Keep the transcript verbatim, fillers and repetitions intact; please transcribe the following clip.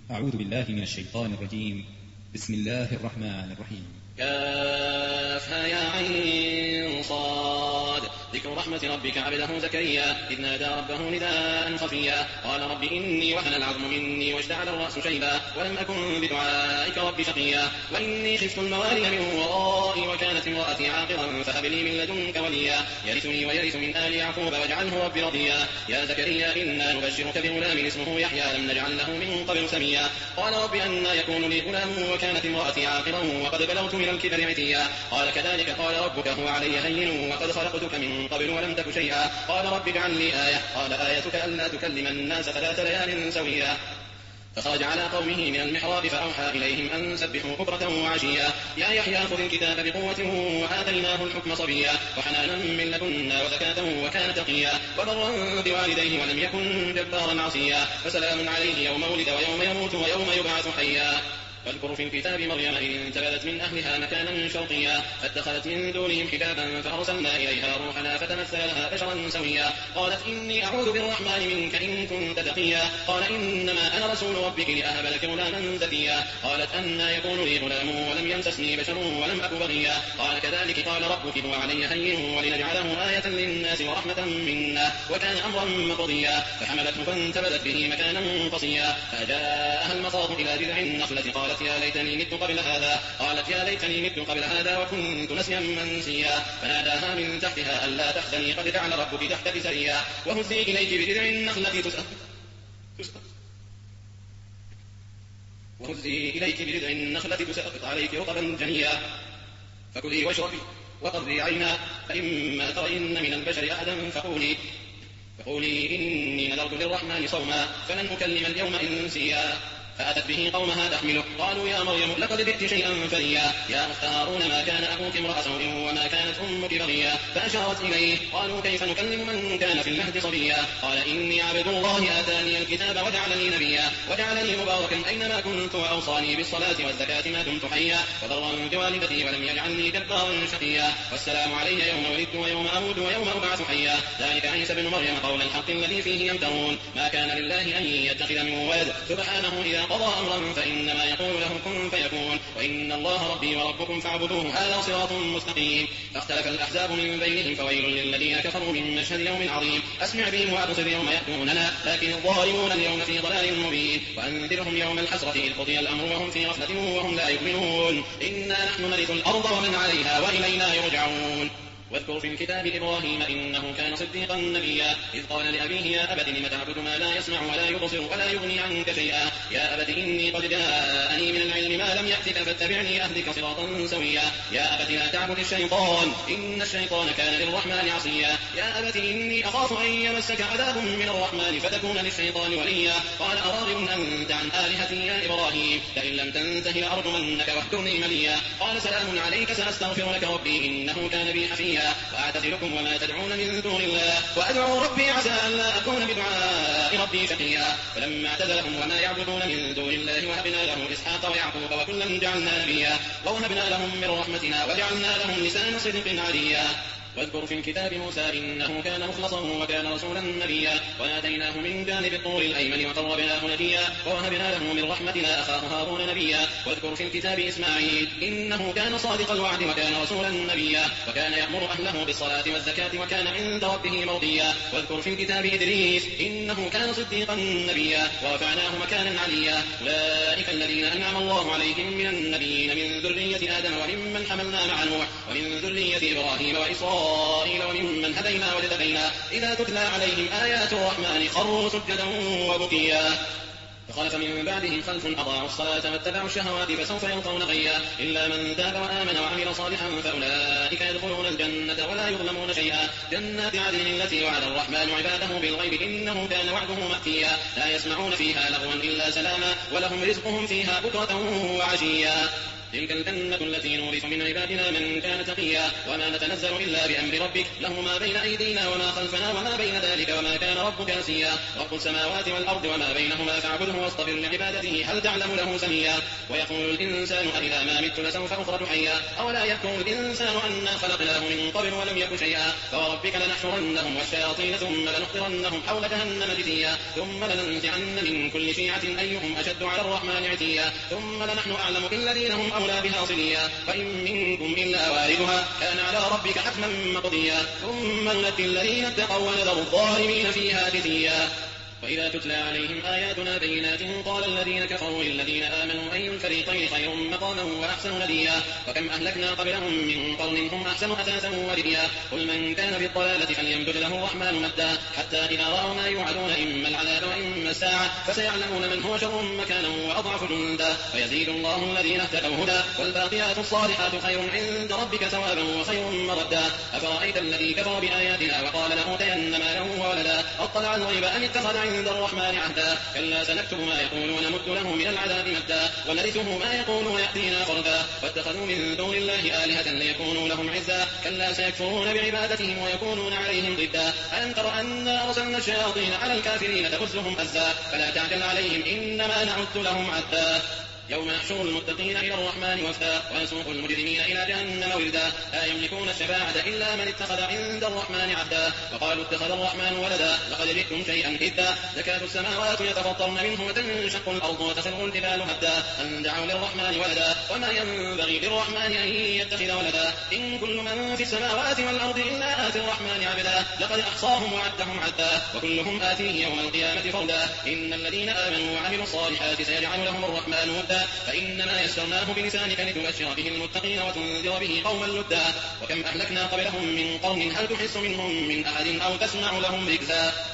أعوذ بالله من الشيطان الرجيم. بسم الله الرحمن الرحيم. كافها يا عين صاد. ذكر رحمة ربك عبده زكريا إذ نادى ربه نداء خفيا قال رب إني وهن العظم مني واشتعل الرأس شيبا ولم أكن بدعائك رب شقيا وإني خفت الموالي من ورائي وكانت امرأتي عاقرا فهب لي من لدنك وليا يرثني ويرث من آل يعقوب واجعله رب رضيا يا زكريا إنا نبشرك بغلام اسمه يحيى لم نجعل له من قبل سميا قال رب أنى يكون لي غلام وكانت امرأتي عاقرا وقد بلغت من الكبر عتيا قال كذلك قال ربك هو علي هين وقد خلقتك من قبل ولم تك شيئا قال رب اجعل لي آية قال آيتك ألا تكلم الناس ثلاث ليال سويا فخرج على قومه من المحراب فأوحى إليهم أن سبحوا بكرة وعشيا يا يحيى خذ الكتاب بقوة وآتيناه الحكم صبيا وحنانا من لدنا وزكاة وكان تقيا وبرا بوالديه ولم يكن جبارا عصيا فسلام عليه يوم ولد ويوم يموت ويوم يبعث حيا واذكر في الكتاب مريم إذ انتبذت من أهلها مكانا شرقيا فاتخذت من دونهم حجابا فأرسلنا إليها روحنا فتمثل لها بشرا سويا قالت إني أعوذ بالرحمن منك إن كنت تقيا قال إنما أنا رسول ربك لأهب لك غلاما زكيا قالت أنى يكون لي غلام ولم يمسسني بشر ولم أك بغيا قال كذلك قال ربك هو علي هين ولنجعله آية للناس ورحمة منا وكان أمرا مقضيا فحملته فانتبذت به مكانا قصيا فجاءها المخاض إلى جذع النخلة قالت يا ليتني مت قبل هذا قالت يا ليتني مت قبل هذا وكنت نسيا منسيا فناداها من تحتها ألا تحزني قد جعل ربك تحتك سريا وهزي إليك بجذع النخلة تسقط وهزي إليك بجذع النخلة تسقط عليك رطبا جنيا فكلي واشربي وقضي عينا فإما ترين من البشر أحدا فقولي فقولي إني نذرت للرحمن صوما فلن أكلم اليوم إنسيا فأتت به قومها تحمله قالوا يا مريم لقد جئت شيئا فريا يا أخت هارون ما كان أبوك امرأ سوء وما كانت أمك بغيا فأشارت إليه قالوا كيف نكلم من كان في المهد صبيا قال إني عبد الله آتاني الكتاب وجعلني نبيا وجعلني مباركا أينما كنت وأوصاني بالصلاة والزكاة ما دمت حيا وبرا بوالدتي ولم يجعلني جبارا شقيا والسلام علي يوم ولدت ويوم أموت ويوم أبعث حيا ذلك عيسى بن مريم قول الحق الذي فيه يمترون ما كان لله أن يتخذ من ولد سبحانه إذا قضى أمرا فإنما يقول له كن فيكون وإن الله ربي وربكم فاعبدوه هذا صراط مستقيم فاختلف الأحزاب من بينهم فويل للذين كفروا من مشهد يوم عظيم أسمع بهم وأبصر يوم يأتوننا لكن الظالمون اليوم في ضلال مبين وأنذرهم يوم الحسرة إذ قضي الأمر وهم في غفلة وهم لا يؤمنون إنا نحن نرث الأرض ومن عليها وإلينا يرجعون واذكر في الكتاب إبراهيم إنه كان صديقا نبيا إذ قال لأبيه يا أبت لم تعبد ما لا يسمع ولا يبصر ولا يغني عنك شيئا يا أبت إني قد جاءني من العلم ما لم يأتك فاتبعني أهدك صراطا سويا يا أبت لا تعبد الشيطان إن الشيطان كان للرحمن عصيا يا أبت إني أخاف أن يمسك عذاب من الرحمن فتكون للشيطان وليا قال أراغب أنت عن آلهتي يا إبراهيم لئن لم تنته لأرجمنك واهجرني مليا قال سلام عليك سأستغفر لك ربي إنه كان بي حفيا وأعتزلكم وما تدعون من دون الله وأدعو ربي عسى أن لا أكون بدعاء ربي شقيا فلما اعتزلهم وما يعبدون من دون الله وهبنا له إسحاق ويعقوب وكلا جعلنا نبيا ووهبنا لهم من رحمتنا وجعلنا لهم لسان صدق عليا واذكر في الكتاب موسى إنه كان مخلصا وكان رسولا نبيا وناديناه من جانب الطور الأيمن وقربناه نجيا ووهبنا له من رحمتنا أخاه هارون نبيا واذكر في الكتاب إسماعيل إنه كان صادق الوعد وكان رسولا نبيا وكان يأمر أهله بالصلاة والزكاة وكان عند ربه مرضيا واذكر في الكتاب إدريس إنه كان صديقا نبيا ورفعناه مكانا عليا أولئك الذين أنعم الله عليهم من النبيين من ذرية آدم وممن حملنا مع نوح ومن ذرية إبراهيم وإسرائيل وممن هدينا واجتبينا إذا تتلى عليهم آيات الرحمن خروا سجدا وبكيا فخلف من بعدهم خلف أضاعوا الصلاة واتبعوا الشهوات فسوف يلقون غيا إلا من تاب وآمن وعمل صالحا فأولئك يدخلون الجنة ولا يظلمون شيئا جنات عدن التي وعد الرحمن عباده بالغيب إنه كان وعده مأتيا لا يسمعون فيها لغوا إلا سلاما ولهم رزقهم فيها بكرة وعشيا تلك الجنة التي نورث من عبادنا من كان تقيا وما نتنزل إلا بأمر ربك له ما بين أيدينا وما خلفنا وما بين ذلك وما كان ربك نسيا رب السماوات والأرض وما بينهما فاعبده واصطبر لعبادته هل تعلم له سميا ويقول الإنسان أإذا ما مت لسوف أخرج حيا أولا يذكر الإنسان أنا خلقناه من قبل ولم يك شيئا فوربك لنحشرنهم والشياطين ثم لنحضرنهم حول جهنم جثيا ثم لننزعن من كل شيعة أيهم أشد على الرحمن عتيا ثم لنحن أعلم بالذين هم أولى بها صليا وإن منكم إلا واردها كان على ربك حتما مقضيا ثم ننجي الذين اتقوا ونذر الظالمين فيها جثيا وإذا تتلى عليهم آياتنا بينات قال الذين كفروا للذين آمنوا أي الفريقين خير مقاما وأحسن نديا وكم أهلكنا قبلهم من قرن هم أحسن أثاثا ورئيا قل من كان في الضلالة فليمدد له الرحمن مدا حتى إذا رأوا ما يوعدون إما العذاب وإما الساعة فسيعلمون من هو شر مكانا وأضعف جندا ويزيد الله الذين اهتدوا هدى والباقيات الصالحات خير عند ربك ثوابا وخير مردا أفرأيت الذي كفر بآياتنا وقال لأوتين مالا وولدا أطلع الغيب أم اتخذ عند الرحمن عهدا كلا سنكتب ما يقول ونمد له من العذاب مدا ونرثه ما يقول ويأتينا فردا واتخذوا من دون الله آلهة ليكونوا لهم عزا كلا سيكفرون بعبادتهم ويكونون عليهم ضدا ألم تر أنا أرسلنا الشياطين على الكافرين تؤزهم أزا فلا تعجل عليهم إنما نعد لهم عدا يوم نحشر المتقين إلى الرحمن وفدا ونسوق المجرمين إلى جهنم وردا لا يملكون الشفاعة إلا من اتخذ عند الرحمن عهدا وقالوا اتخذ الرحمن ولدا لقد جئتم شيئا إدا تكاد السماوات يتفطرن منه وتنشق الأرض وتخر الجبال هدا أن دعوا للرحمن ولدا وما ينبغي للرحمن أن يتخذ ولدا إن كل من في السماوات والأرض إلا آتي الرحمن عبدا لقد أحصاهم وعدهم عدا وكلهم آتيه يوم القيامة فردا إن الذين آمنوا وعملوا الصالحات سيجعل لهم الرحمن ودا فإنما يسرناه بلسانك لتبشر به المتقين وتنذر به قوما لدا وكم أهلكنا قبلهم من قرن هل تحس منهم من أحد أو تسمع لهم ركزا